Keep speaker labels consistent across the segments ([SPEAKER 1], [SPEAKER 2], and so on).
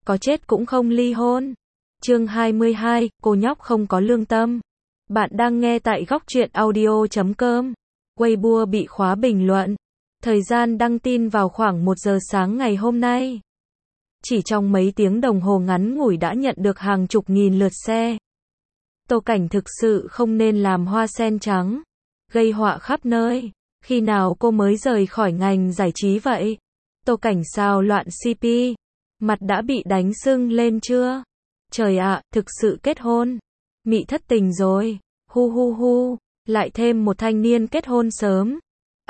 [SPEAKER 1] có chết cũng không ly hôn. Chương 22, cô nhóc không có lương tâm. Bạn đang nghe tại góc truyện audio.com. Weibo bị khóa bình luận. Thời gian đăng tin vào khoảng 1 giờ sáng ngày hôm nay. Chỉ trong mấy tiếng đồng hồ ngắn ngủi đã nhận được hàng chục nghìn lượt share. Tô Cảnh thực sự không nên làm hoa sen trắng, gây họa khắp nơi. Khi nào cô mới rời khỏi ngành giải trí vậy? Tô Cảnh sao loạn CP? Mặt đã bị đánh sưng lên chưa? Trời ạ, thực sự kết hôn. Mị thất tình rồi. Hu hu hu, lại thêm một thanh niên kết hôn sớm.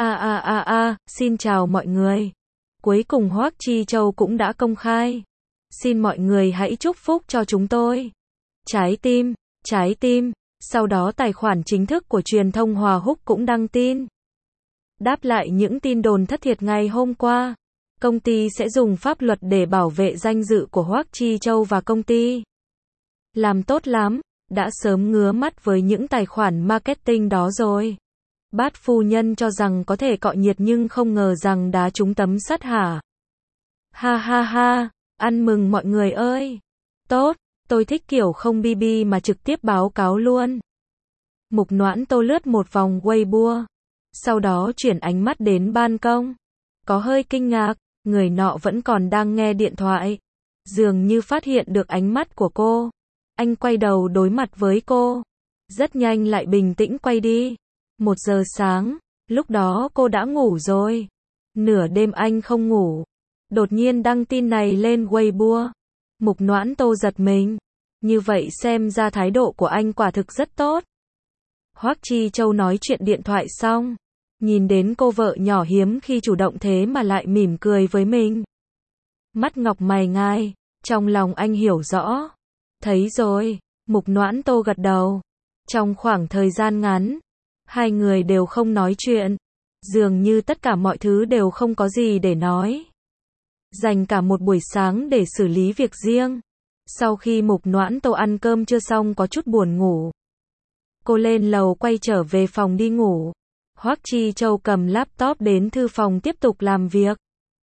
[SPEAKER 1] Xin chào mọi người. Cuối cùng Hoắc Chi Châu cũng đã công khai. Xin mọi người hãy chúc phúc cho chúng tôi. Trái tim. Sau đó tài khoản chính thức của truyền thông Hòa Húc cũng đăng tin. Đáp lại những tin đồn thất thiệt ngày hôm qua, công ty sẽ dùng pháp luật để bảo vệ danh dự của Hoắc Chi Châu và công ty. Làm tốt lắm, đã sớm ngứa mắt với những tài khoản marketing đó rồi. Bát phu nhân cho rằng có thể cọ nhiệt nhưng không ngờ rằng đá trúng tấm sắt hả? Ha ha ha, ăn mừng mọi người ơi. Tốt, tôi thích kiểu không BB mà trực tiếp báo cáo luôn. Mục Noãn Tô lướt một vòng Weibo, sau đó chuyển ánh mắt đến ban công. Có hơi kinh ngạc, người nọ vẫn còn đang nghe điện thoại. Dường như phát hiện được ánh mắt của cô. Anh quay đầu đối mặt với cô. Rất nhanh lại bình tĩnh quay đi. 1 giờ sáng, lúc đó cô đã ngủ rồi. Nửa đêm anh không ngủ. Đột nhiên đăng tin này lên Weibo. Mục Noãn Tô giật mình. Như vậy xem ra thái độ của anh quả thực rất tốt. Hoắc Chi Châu nói chuyện điện thoại xong. Nhìn đến cô vợ nhỏ hiếm khi chủ động thế mà lại mỉm cười với mình. Mắt ngọc mày ngai, trong lòng anh hiểu rõ. Thấy rồi, Mục Noãn Tô gật đầu. Trong khoảng thời gian ngắn, hai người đều không nói chuyện. Dường như tất cả mọi thứ đều không có gì để nói. Dành cả một buổi sáng để xử lý việc riêng. Sau khi Mục Noãn Tô ăn cơm trưa xong có chút buồn ngủ. Cô lên lầu quay trở về phòng đi ngủ. Hoắc Chi Châu cầm laptop đến thư phòng tiếp tục làm việc.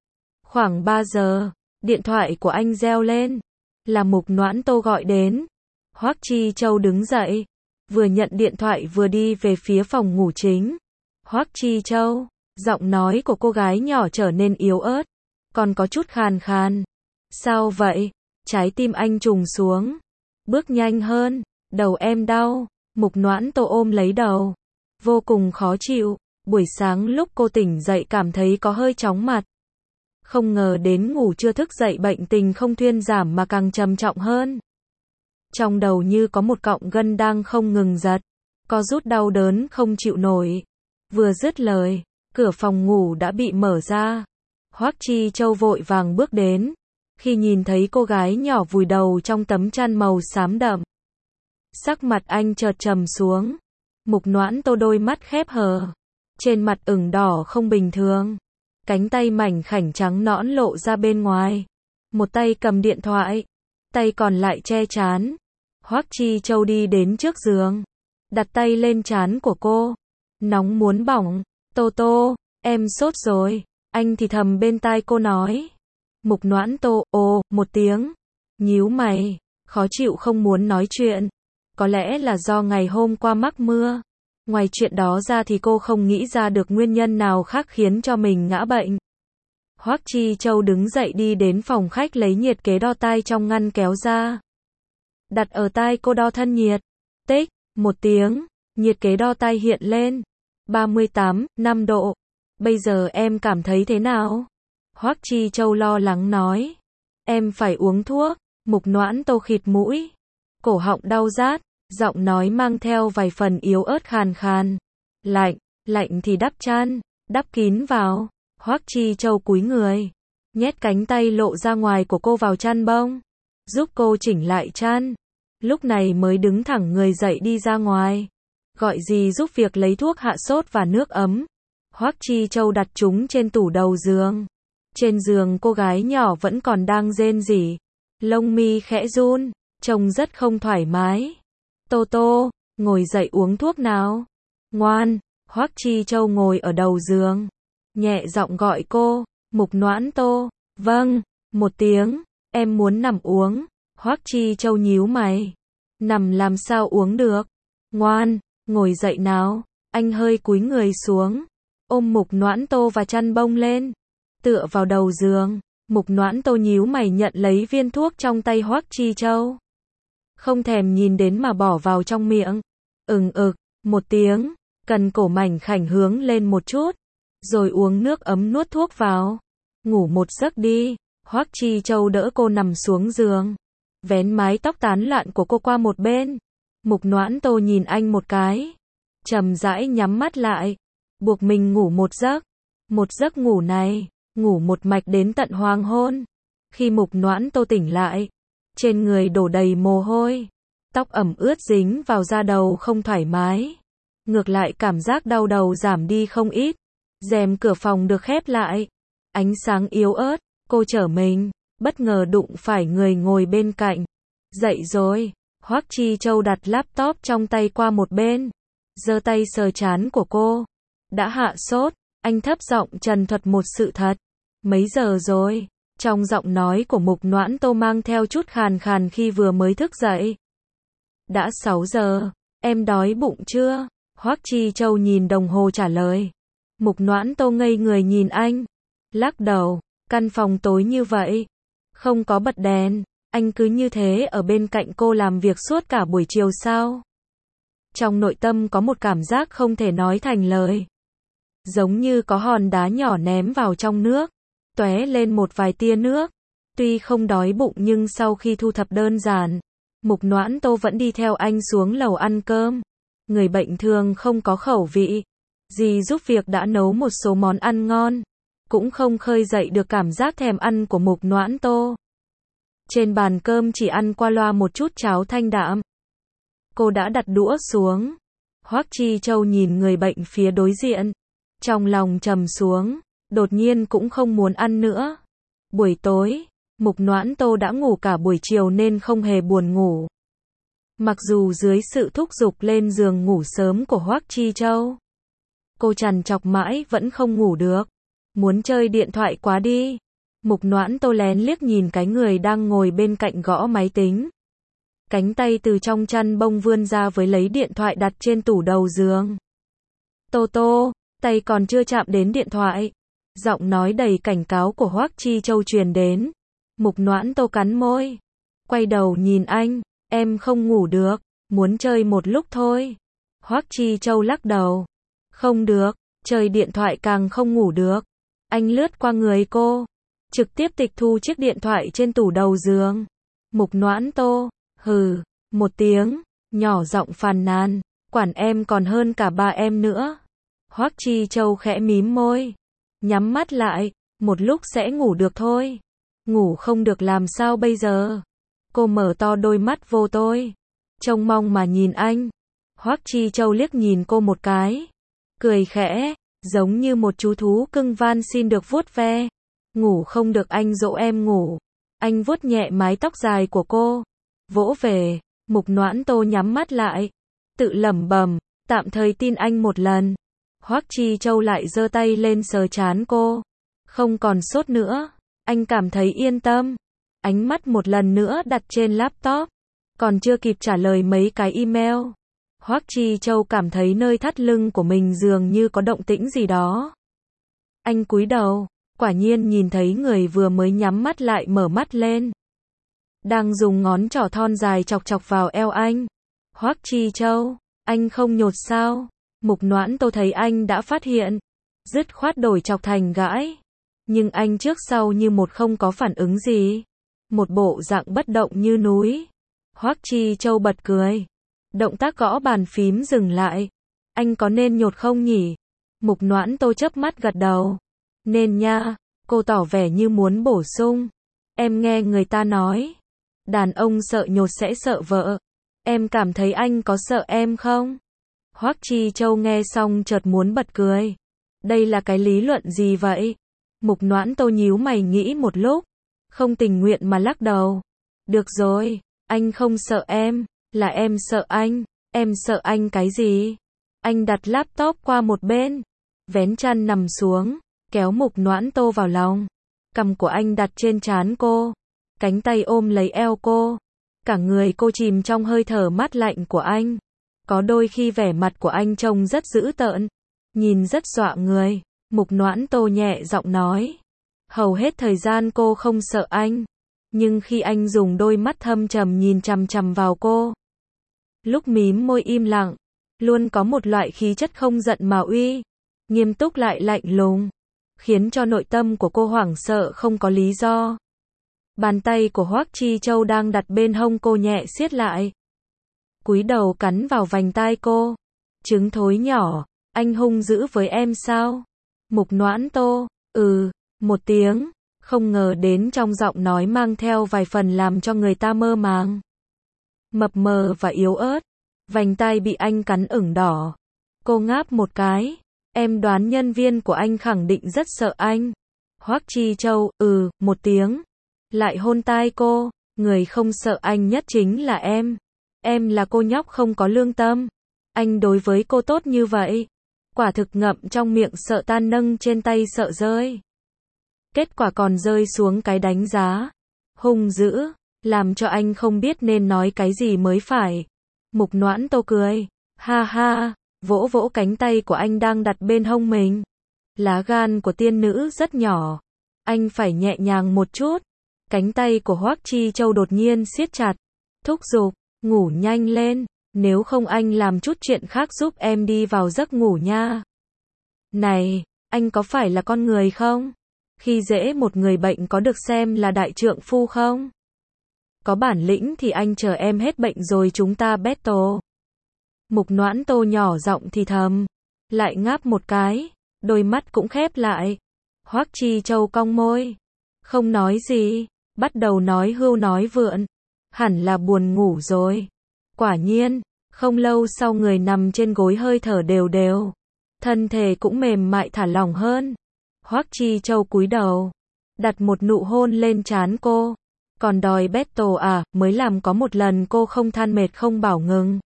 [SPEAKER 1] Khoảng 3 giờ, điện thoại của anh reo lên. Là Mục Noãn Tô gọi đến. Hoắc Chi Châu đứng dậy, vừa nhận điện thoại vừa đi về phía phòng ngủ chính. Hoắc Chi Châu, giọng nói của cô gái nhỏ trở nên yếu ớt, còn có chút khàn khàn. Sao vậy? Trái tim anh trùng xuống. Bước nhanh hơn, đầu em đau. Mục Noãn Tô ôm lấy đầu. Vô cùng khó chịu. Buổi sáng lúc cô tỉnh dậy cảm thấy có hơi chóng mặt. Không ngờ đến ngủ chưa thức dậy bệnh tình không thuyên giảm mà càng trầm trọng hơn. Trong đầu như có một cọng gân đang không ngừng giật. Co rút đau đớn không chịu nổi. Vừa dứt lời, cửa phòng ngủ đã bị mở ra. Hoắc Chi Châu vội vàng bước đến. Khi nhìn thấy cô gái nhỏ vùi đầu trong tấm chăn màu xám đậm, sắc mặt anh chợt trầm xuống. Mục Noãn Tô đôi mắt khép hờ, trên mặt ửng đỏ không bình thường. Cánh tay mảnh khảnh trắng nõn lộ ra bên ngoài. Một tay cầm điện thoại, tay còn lại che trán. Hoắc Chi Châu đi đến trước giường, đặt tay lên trán của cô. Nóng muốn bỏng. Tô Tô, em sốt rồi. Anh thì thầm bên tai cô nói. Mục Noãn Tô, ồ, một tiếng. Nhíu mày, khó chịu không muốn nói chuyện. Có lẽ là do ngày hôm qua mắc mưa. Ngoài chuyện đó ra thì cô không nghĩ ra được nguyên nhân nào khác khiến cho mình ngã bệnh. Hoắc Chi Châu đứng dậy đi đến phòng khách lấy nhiệt kế đo tai trong ngăn kéo ra. Đặt ở tai cô đo thân nhiệt. Tích, một tiếng, nhiệt kế đo tai hiện lên. 38,5 độ. Bây giờ em cảm thấy thế nào? Hoắc Chi Châu lo lắng nói. Em phải uống thuốc. Mục Noãn Tô khịt mũi. Cổ họng đau rát. Giọng nói mang theo vài phần yếu ớt khàn khàn. Lạnh thì đắp chăn, đắp kín vào. Hoắc Chi Châu cúi người, nhét cánh tay lộ ra ngoài của cô vào chăn bông, giúp cô chỉnh lại chăn. Lúc này mới đứng thẳng người dậy đi ra ngoài. Gọi gì giúp việc lấy thuốc hạ sốt và nước ấm. Hoắc Chi Châu đặt chúng trên tủ đầu giường. Trên giường cô gái nhỏ vẫn còn đang rên rỉ. Lông mi khẽ run, trông rất không thoải mái. Tô Tô, ngồi dậy uống thuốc nào. Ngoan. Hoắc Chi Châu ngồi ở đầu giường, nhẹ giọng gọi cô. Mục Noãn Tô. Vâng. Một tiếng. Em muốn nằm uống. Hoắc Chi Châu nhíu mày. Nằm làm sao uống được? Ngoan, ngồi dậy nào. Anh hơi cúi người xuống, ôm Mục Noãn Tô và chăn bông lên, tựa vào đầu giường. Mục Noãn Tô nhíu mày nhận lấy viên thuốc trong tay Hoắc Chi Châu. Không thèm nhìn đến mà bỏ vào trong miệng. Một tiếng, cần cổ mảnh khảnh hướng lên một chút, rồi uống nước ấm nuốt thuốc vào. Ngủ một giấc đi. Hoắc Chi Châu đỡ cô nằm xuống giường, vén mái tóc tán loạn của cô qua một bên. Mục Noãn Tô nhìn anh một cái, chậm rãi nhắm mắt lại, buộc mình ngủ một giấc. Một giấc ngủ này, ngủ một mạch đến tận hoàng hôn. Khi Mục Noãn Tô tỉnh lại, trên người đổ đầy mồ hôi, tóc ẩm ướt dính vào da đầu không thoải mái. Ngược lại cảm giác đau đầu giảm đi không ít. Rèm cửa phòng được khép lại, ánh sáng yếu ớt, cô trở mình, bất ngờ đụng phải người ngồi bên cạnh. Dậy rồi. Hoắc Chi Châu đặt laptop trong tay qua một bên, giơ tay sờ trán của cô. Đã hạ sốt, anh thấp giọng trần thuật một sự thật. Mấy giờ rồi? Trong giọng nói của Mục Noãn Tô mang theo chút khàn khàn khi vừa mới thức dậy. Đã 6 giờ, em đói bụng chưa? Hoắc Chi Châu nhìn đồng hồ trả lời. Mục Noãn Tô ngây người nhìn anh, lắc đầu, căn phòng tối như vậy, không có bật đèn. Anh cứ như thế ở bên cạnh cô làm việc suốt cả buổi chiều sao? Trong nội tâm có một cảm giác không thể nói thành lời. Giống như có hòn đá nhỏ ném vào trong nước, tóe lên một vài tia nước. Tuy không đói bụng nhưng sau khi thu thập đơn giản, Mục Noãn Tô vẫn đi theo anh xuống lầu ăn cơm. Người bệnh thường không có khẩu vị. Dì giúp việc đã nấu một số món ăn ngon, cũng không khơi dậy được cảm giác thèm ăn của Mục Noãn Tô. Trên bàn cơm chỉ ăn qua loa một chút cháo thanh đạm. Cô đã đặt đũa xuống. Hoắc Chi Châu nhìn người bệnh phía đối diện, trong lòng trầm xuống, đột nhiên cũng không muốn ăn nữa. Buổi tối, Mục Noãn Tô đã ngủ cả buổi chiều nên không hề buồn ngủ. Mặc dù dưới sự thúc giục lên giường ngủ sớm của Hoắc Chi Châu, cô trằn trọc mãi vẫn không ngủ được. Muốn chơi điện thoại quá đi. Mục Noãn Tô lén liếc nhìn cái người đang ngồi bên cạnh gõ máy tính. Cánh tay từ trong chăn bông vươn ra với lấy điện thoại đặt trên tủ đầu giường. Tô Tô, tay còn chưa chạm đến điện thoại. Giọng nói đầy cảnh cáo của Hoắc Chi Châu truyền đến. Mục Noãn Tô cắn môi, quay đầu nhìn anh. Em không ngủ được, muốn chơi một lúc thôi. Hoắc Chi Châu lắc đầu. Không được, chơi điện thoại càng không ngủ được. Anh lướt qua người cô, trực tiếp tịch thu chiếc điện thoại trên tủ đầu giường. Mục Noãn Tô, hừ, một tiếng, nhỏ giọng phàn nàn, quản em còn hơn cả ba em nữa. Hoắc Chi Châu khẽ mím môi, nhắm mắt lại, một lúc sẽ ngủ được thôi. Ngủ không được làm sao bây giờ? Cô mở to đôi mắt vô tôi, trông mong mà nhìn anh. Hoắc Chi Châu liếc nhìn cô một cái, cười khẽ, giống như một chú thú cưng van xin được vuốt ve. Ngủ không được anh dỗ em ngủ. Anh vuốt nhẹ mái tóc dài của cô, vỗ về. Mục Noãn Tô nhắm mắt lại, tự lẩm bẩm, tạm thời tin anh một lần. Hoắc Chi Châu lại giơ tay lên sờ trán cô. Không còn sốt nữa. Anh cảm thấy yên tâm. Ánh mắt một lần nữa đặt trên laptop. Còn chưa kịp trả lời mấy cái email, Hoắc Chi Châu cảm thấy nơi thắt lưng của mình dường như có động tĩnh gì đó. Anh cúi đầu, quả nhiên nhìn thấy người vừa mới nhắm mắt lại mở mắt lên, đang dùng ngón trỏ thon dài chọc chọc vào eo anh. Hoắc Chi Châu, anh không nhột sao? Mục Noãn Tô thấy anh đã phát hiện, dứt khoát đổi chọc thành gãi. Nhưng anh trước sau như một không có phản ứng gì, một bộ dạng bất động như núi. Hoắc Chi Châu bật cười. Động tác gõ bàn phím dừng lại. Anh có nên nhột không nhỉ? Mục Noãn Tô chớp mắt gật đầu. Nên nha, cô tỏ vẻ như muốn bổ sung. Em nghe người ta nói, đàn ông sợ nhột sẽ sợ vợ. Em cảm thấy anh có sợ em không? Hoắc Chi Châu nghe xong chợt muốn bật cười. Đây là cái lý luận gì vậy? Mục Noãn Tô nhíu mày nghĩ một lúc, không tình nguyện mà lắc đầu. Được rồi, anh không sợ em, là em sợ anh. Em sợ anh cái gì? Anh đặt laptop qua một bên, vén chăn nằm xuống, kéo Mục Noãn Tô vào lòng. Cằm của anh đặt trên trán cô, cánh tay ôm lấy eo cô. Cả người cô chìm trong hơi thở mát lạnh của anh. Có đôi khi vẻ mặt của anh trông rất dữ tợn, nhìn rất dọa người. Mục Noãn Tô nhẹ giọng nói. Hầu hết thời gian cô không sợ anh, nhưng khi anh dùng đôi mắt thâm trầm nhìn chằm chằm vào cô, lúc mím môi im lặng, luôn có một loại khí chất không giận mà uy, nghiêm túc lại lạnh lùng, khiến cho nội tâm của cô hoảng sợ không có lý do. Bàn tay của Hoắc Chi Châu đang đặt bên hông cô nhẹ siết lại, cúi đầu cắn vào vành tai cô. Trứng thối nhỏ, anh hung dữ với em sao? Mục Noãn Tô, một tiếng, không ngờ đến trong giọng nói mang theo vài phần làm cho người ta mơ màng. Mập mờ và yếu ớt, vành tai bị anh cắn ửng đỏ. Cô ngáp một cái, em đoán nhân viên của anh khẳng định rất sợ anh. Hoắc Chi Châu, một tiếng, lại hôn tai cô, người không sợ anh nhất chính là em. Em là cô nhóc không có lương tâm. Anh đối với cô tốt như vậy, quả thực ngậm trong miệng sợ tan nâng trên tay sợ rơi. Kết quả còn rơi xuống cái đánh giá hung dữ, làm cho anh không biết nên nói cái gì mới phải. Mục Noãn Tô cười, ha ha, vỗ vỗ cánh tay của anh đang đặt bên hông mình. Lá gan của tiên nữ rất nhỏ, anh phải nhẹ nhàng một chút. Cánh tay của Hoắc Chi Châu đột nhiên siết chặt, thúc giục, ngủ nhanh lên, nếu không anh làm chút chuyện khác giúp em đi vào giấc ngủ nha. Này, anh có phải là con người không? Khi dễ một người bệnh có được xem là đại trượng phu không? Có bản lĩnh thì anh chờ em hết bệnh rồi chúng ta battle. Mục Noãn Tô nhỏ giọng thì thầm, lại ngáp một cái, đôi mắt cũng khép lại. Hoắc Chi Châu cong môi, không nói gì, bắt đầu nói hưu nói vượn, hẳn là buồn ngủ rồi. Quả nhiên, không lâu sau người nằm trên gối hơi thở đều đều, thân thể cũng mềm mại thả lỏng hơn. Hoắc Chi Châu cúi đầu, đặt một nụ hôn lên trán cô. Còn đòi battle à, mới làm có một lần cô không than mệt không bảo ngừng.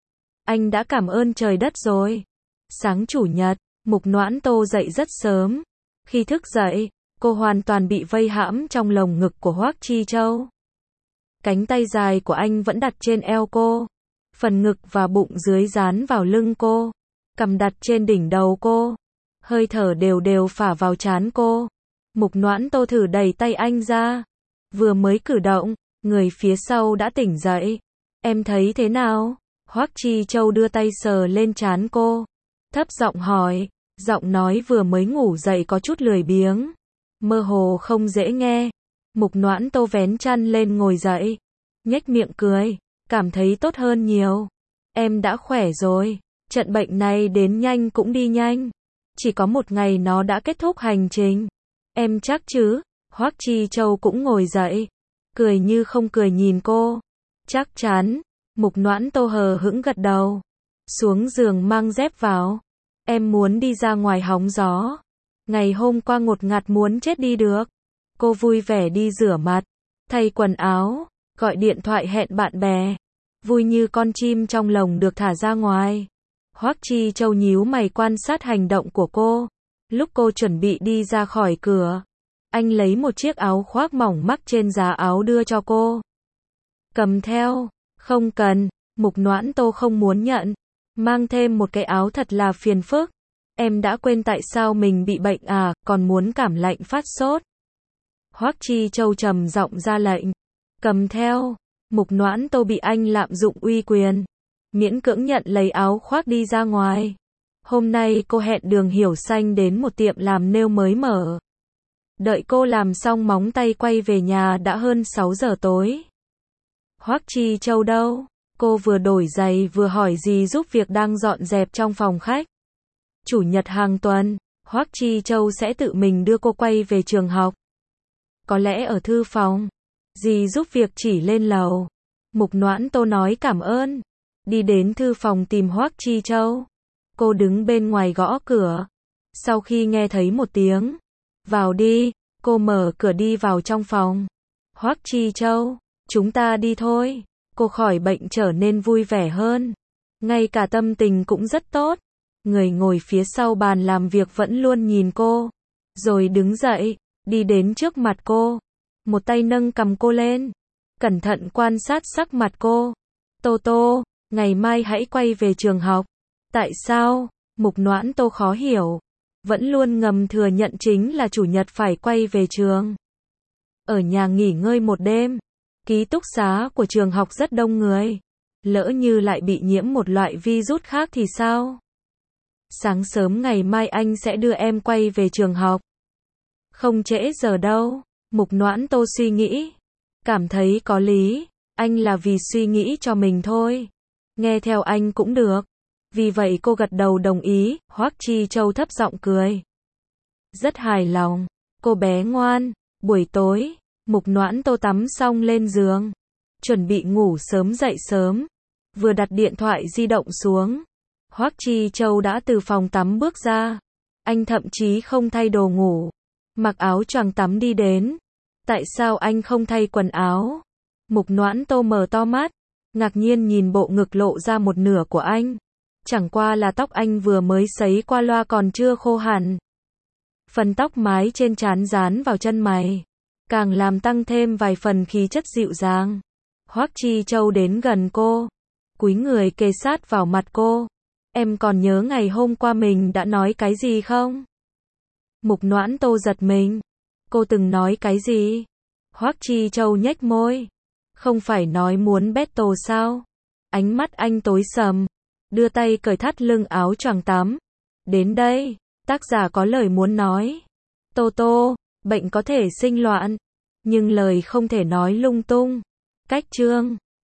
[SPEAKER 1] Anh đã cảm ơn trời đất rồi. Sáng chủ nhật, Mục Noãn Tô dậy rất sớm. Khi thức dậy, cô hoàn toàn bị vây hãm trong lồng ngực của Hoắc Chi Châu. Cánh tay dài của anh vẫn đặt trên eo cô. Phần ngực và bụng dưới dán vào lưng cô. Cằm đặt trên đỉnh đầu cô. Hơi thở đều đều phả vào trán cô. Mục Noãn Tô thử đẩy tay anh ra. Vừa mới cử động, người phía sau đã tỉnh dậy. Em thấy thế nào? Hoắc Chi Châu đưa tay sờ lên trán cô. Thấp giọng hỏi, giọng nói vừa mới ngủ dậy có chút lười biếng. Mơ hồ không dễ nghe. Mục Noãn Tô vén chăn lên ngồi dậy. Nhếch miệng cười, cảm thấy tốt hơn nhiều. Em đã khỏe rồi. Trận bệnh này đến nhanh cũng đi nhanh. Chỉ có một ngày nó đã kết thúc hành trình. Em chắc chứ? Hoắc Chi Châu cũng ngồi dậy, cười như không cười nhìn cô. Chắc chắn. Mục Noãn Tô hờ hững gật đầu. Xuống giường mang dép vào. Em muốn đi ra ngoài hóng gió. Ngày hôm qua ngột ngạt muốn chết đi được. Cô vui vẻ đi rửa mặt, thay quần áo, gọi điện thoại hẹn bạn bè. Vui như con chim trong lồng được thả ra ngoài. Hoắc Chi Châu nhíu mày quan sát hành động của cô. Lúc cô chuẩn bị đi ra khỏi cửa, anh lấy một chiếc áo khoác mỏng mắc trên giá áo đưa cho cô. Cầm theo. Không cần. Mục Noãn Tô không muốn nhận. Mang thêm một cái áo thật là phiền phức. Em đã quên tại sao mình bị bệnh à, còn muốn cảm lạnh phát sốt. Hoắc Chi Châu trầm giọng ra lệnh. Cầm theo. Mục Noãn Tô bị anh lạm dụng uy quyền, miễn cưỡng nhận lấy áo khoác đi ra ngoài. Hôm nay cô hẹn Đường Hiểu Xanh đến một tiệm làm nail mới mở. Đợi cô làm xong móng tay quay về nhà đã hơn 6 giờ tối. Hoắc Chi Châu đâu? Cô vừa đổi giày vừa hỏi dì giúp việc đang dọn dẹp trong phòng khách. Chủ nhật hàng tuần, Hoắc Chi Châu sẽ tự mình đưa cô quay về trường học. Có lẽ ở thư phòng. Dì giúp việc chỉ lên lầu. Mục Noãn Tô nói cảm ơn. Đi đến thư phòng tìm Hoắc Chi Châu. Cô đứng bên ngoài gõ cửa. Sau khi nghe thấy một tiếng, vào đi, cô mở cửa đi vào trong phòng. Hoắc Chi Châu, chúng ta đi thôi. Cô khỏi bệnh trở nên vui vẻ hơn. Ngay cả tâm tình cũng rất tốt. Người ngồi phía sau bàn làm việc vẫn luôn nhìn cô. Rồi đứng dậy, đi đến trước mặt cô. một tay nâng cầm cô lên, cẩn thận quan sát sắc mặt cô. Tô Tô, ngày mai hãy quay về trường học. Tại sao? Mục Noãn Tô khó hiểu. Vẫn luôn ngầm thừa nhận chính là chủ nhật phải quay về trường. Ở nhà nghỉ ngơi một đêm. Ký túc xá của trường học rất đông người. Lỡ như lại bị nhiễm một loại virus khác thì sao? Sáng sớm ngày mai anh sẽ đưa em quay về trường học. Không trễ giờ đâu. Mục Noãn Tô suy nghĩ. Cảm thấy có lý. Anh là vì suy nghĩ cho mình thôi. Nghe theo anh cũng được. Vì vậy cô gật đầu đồng ý. Hoắc Chi Châu thấp giọng cười. Rất hài lòng. Cô bé ngoan. Buổi tối, Mục Noãn Tô tắm xong lên giường. Chuẩn bị ngủ sớm dậy sớm. Vừa đặt điện thoại di động xuống. Hoắc Chi Châu đã từ phòng tắm bước ra. Anh thậm chí không thay đồ ngủ. Mặc áo choàng tắm đi đến. Tại sao anh không thay quần áo? Mục Noãn Tô mở to mắt. Ngạc nhiên nhìn bộ ngực lộ ra một nửa của anh. Chẳng qua là tóc anh vừa mới sấy qua loa còn chưa khô hẳn. Phần tóc mái trên trán dán vào chân mày. Càng làm tăng thêm vài phần khí chất dịu dàng. Hoắc Chi Châu đến gần cô. Cúi người kề sát vào mặt cô. Em còn nhớ ngày hôm qua mình đã nói cái gì không? Mục Noãn Tô giật mình. Cô từng nói cái gì? Hoắc Chi Châu nhếch môi. Không phải nói muốn battle sao? Ánh mắt anh tối sầm. Đưa tay cởi thắt lưng áo choàng tắm. Đến đây, tác giả có lời muốn nói. Tô Tô, bệnh có thể sinh loạn. Nhưng lời không thể nói lung tung. Cách chương